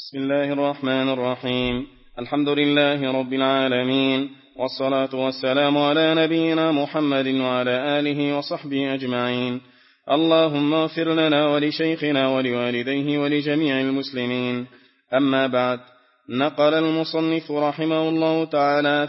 بسم الله الرحمن الرحيم. الحمد لله رب العالمين، والصلاة والسلام على نبينا محمد وعلى آله وصحبه أجمعين. اللهم اغفر لنا ولشيخنا ولوالديه ولجميع المسلمين. أما بعد، نقل المصنف رحمه الله تعالى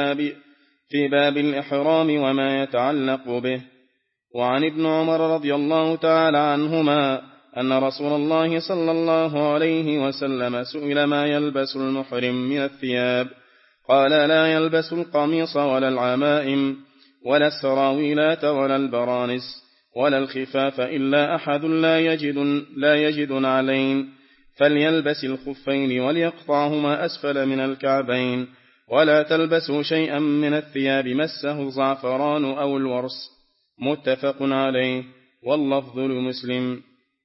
في باب الإحرام وما يتعلق به. وعن ابن عمر رضي الله تعالى عنهما أن رسول الله صلى الله عليه وسلم سئل ما يلبس المحرم من الثياب، قال: لا يلبس القميص ولا العمائم ولا السراويلات ولا البرانس ولا الخفاف إلا أحد لا يجد نعلين، فليلبس الخفين وليقطعهما أسفل من الكعبين، ولا تلبسوا شيئا من الثياب مسه الزعفران أو الورس. متفق عليه، واللفظ لمسلم.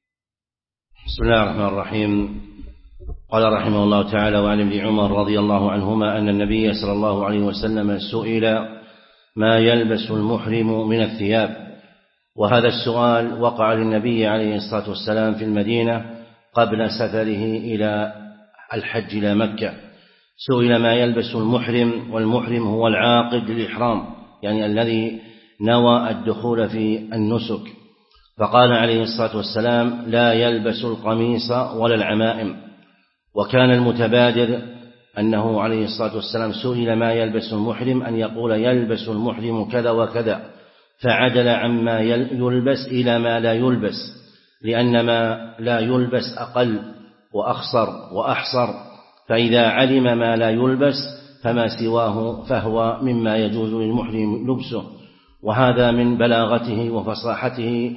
بسم الله الرحمن الرحيم. قال رحمه الله تعالى: وعن ابن عمر رضي الله عنهما أن النبي صلى الله عليه وسلم سئل ما يلبس المحرم من الثياب. وهذا السؤال وقع للنبي عليه الصلاة والسلام في المدينة قبل سفره إلى الحج إلى مكة. سئل ما يلبس المحرم، والمحرم هو العاقد للإحرام، يعني الذي نوى الدخول في النسك. فقال عليه الصلاة والسلام: لا يلبس القميص ولا العمائم. وكان المتبادر أنه عليه الصلاة والسلام سئل ما يلبس المحرم أن يقول: يلبس المحرم كذا وكذا، فعدل عما يلبس إلى ما لا يلبس، لأن ما لا يلبس أقل وأخصر وأحصر، فإذا علم ما لا يلبس فما سواه فهو مما يجوز للمحرم لبسه. وهذا من بلاغته وفصاحته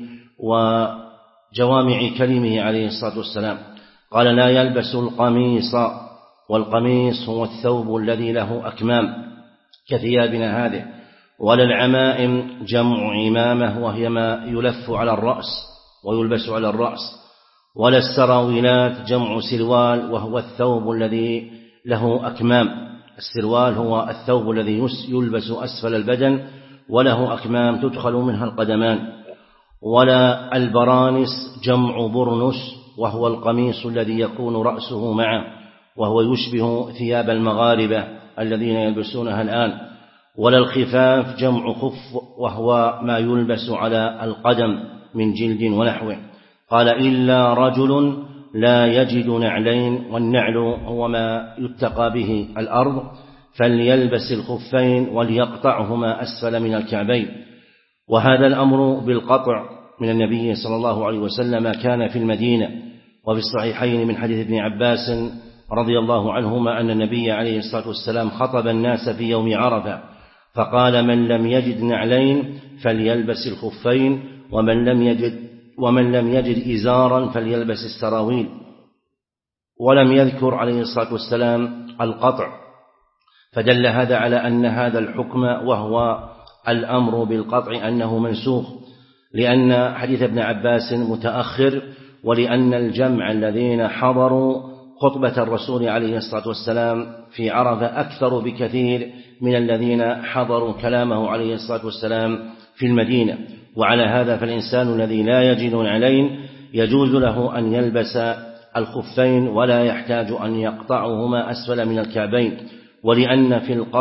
وجوامع كلمه عليه الصلاة والسلام. قال: لا يلبس القميص، والقميص هو الثوب الذي له أكمام كثيابنا هذه، ولا العمائم، جمع عمامة وهي ما يلف على الرأس ويلبس على الرأس، ولا السراويلات، جمع سروال وهو الثوب الذي له أكمام. السروال هو الثوب الذي يلبس أسفل البدن وله أكمام تدخل منها القدمان. ولا البرانس، جمع برنس وهو القميص الذي يكون رأسه معه، وهو يشبه ثياب المغاربة الذين يلبسونها الآن. ولا الخفاف، جمع خف وهو ما يلبس على القدم من جلد ونحوه. قال: إلا رجل لا يجد نعلين، والنعل هو ما يتقى به الأرض، فليلبس الخفين وليقطعهما أسفل من الكعبين. وهذا الأمر بالقطع من النبي صلى الله عليه وسلم كان في المدينة. وفي الصحيحين من حديث ابن عباس رضي الله عنهما أن النبي عليه الصلاة والسلام خطب الناس في يوم عرفة فقال: من لم يجد نعلين فليلبس الخفين، ومن لم يجد إزارا فليلبس السراويل. ولم يذكر عليه الصلاة والسلام القطع، فدل هذا على أن هذا الحكم وهو الأمر بالقطع أنه منسوخ، لأن حديث ابن عباس متأخر، ولأن الجمع الذين حضروا خطبة الرسول عليه الصلاة والسلام في عرفة أكثر بكثير من الذين حضروا كلامه عليه الصلاة والسلام في المدينة. وعلى هذا فالإنسان الذي لا يجد نعلين يجوز له أن يلبس الخفين ولا يحتاج أن يقطعهما أسفل من الكعبين، ولأن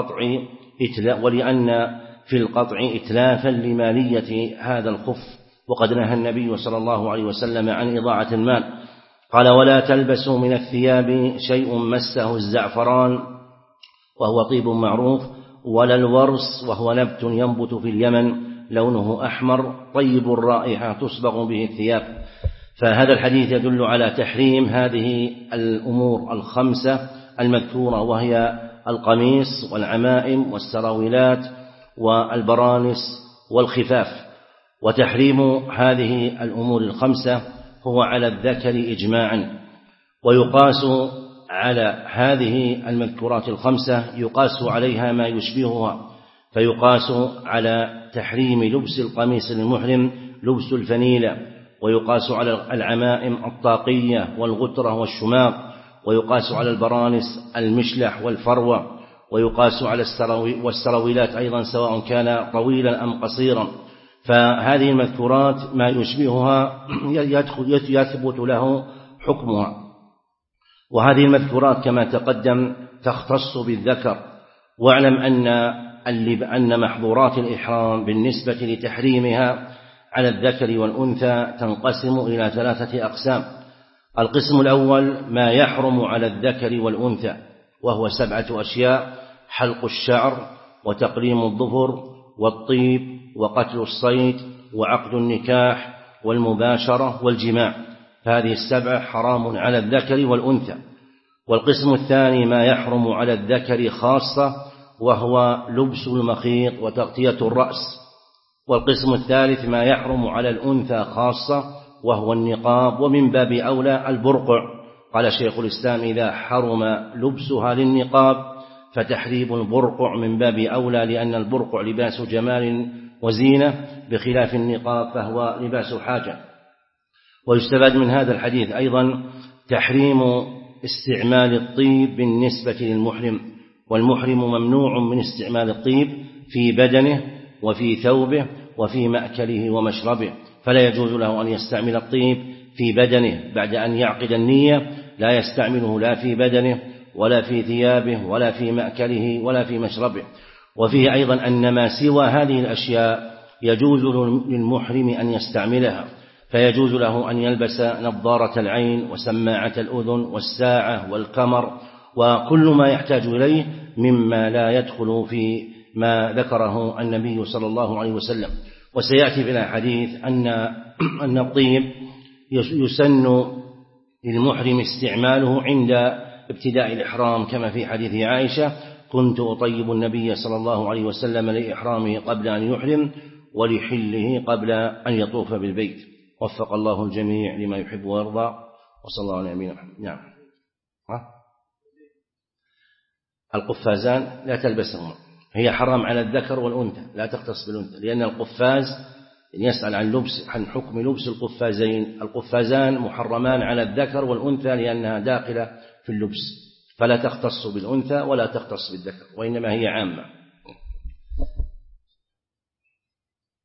في القطع إتلافا لمالية هذا الخف، وقد نهى النبي صلى الله عليه وسلم عن إضاعة المال. قال: ولا تلبسوا من الثياب شيء مسه الزعفران وهو طيب معروف، ولا الورس وهو نبت ينبت في اليمن لونه أحمر طيب الرائحة تصبغ به الثياب. فهذا الحديث يدل على تحريم هذه الأمور الخمسة المذكورة، وهي القميص والعمائم والسراويلات والبرانس والخفاف. وتحريم هذه الأمور الخمسة هو على الذكر إجماعا. ويقاس على هذه المذكورات الخمسة يقاس عليها ما يشبهها، فيقاس على تحريم لبس القميص للمحرم لبس الفنيلة، ويقاس على العمائم الطاقية والغترة والشماغ، ويقاس على البرانس المشلح والفروة، ويقاس على والسراويلات أيضا سواء كان طويلا أم قصيرا. فهذه المذكورات ما يشبهها يثبت له حكمها. وهذه المذكورات كما تقدم تختص بالذكر. واعلم أن محظورات الإحرام بالنسبة لتحريمها على الذكر والأنثى تنقسم إلى 3 أقسام. القسم الأول ما يحرم على الذكر والأنثى، وهو 7 أشياء: حلق الشعر، وتقليم الظفر، والطيب، وقتل الصيد، وعقد النكاح، والمباشرة، والجماع. فهذه 7 حرام على الذكر والأنثى. والقسم الثاني ما يحرم على الذكر خاصة، وهو لبس المخيط وتغطية الرأس. والقسم الثالث ما يحرم على الأنثى خاصة، وهو النقاب، ومن باب أولى البرقع. قال شيخ الإسلام: إذا حرم لبسها للنقاب فتحريم البرقع من باب أولى، لأن البرقع لباس جمال وزينة، بخلاف النقاب فهو لباس حاجة. ويستفاد من هذا الحديث أيضا تحريم استعمال الطيب بالنسبة للمحرم، والمحرم ممنوع من استعمال الطيب في بدنه وفي ثوبه وفي مأكله ومشربه، فلا يجوز له أن يستعمل الطيب في بدنه بعد أن يعقد النية، لا يستعمله لا في بدنه ولا في ثيابه ولا في مأكله ولا في مشربه. وفيه أيضا أن ما سوى هذه الأشياء يجوز للمحرم أن يستعملها، فيجوز له أن يلبس نظارة العين وسماعة الأذن والساعة والكمر وكل ما يحتاج إليه مما لا يدخل في ما ذكره النبي صلى الله عليه وسلم. وسيأتي في الحديث أن الطيب يسن للمحرم استعماله عند ابتداء الإحرام، كما في حديث عائشة: كنت أطيب النبي صلى الله عليه وسلم لإحرامه قبل أن يحرم ولحله قبل أن يطوف بالبيت. وفق الله الجميع لما يحب ويرضى، وصلى الله على نبينا محمد. نعم. القفازان لا تلبسهما، هي حرام على الذكر والأنثى، لا تختص بالأنثى، لأن القفاز يسأل عن حكم لبس القفازين. القفازان محرمان على الذكر والأنثى لأنها داخلة في اللبس، فلا تختص بالأنثى ولا تختص بالذكر، وإنما هي عامة.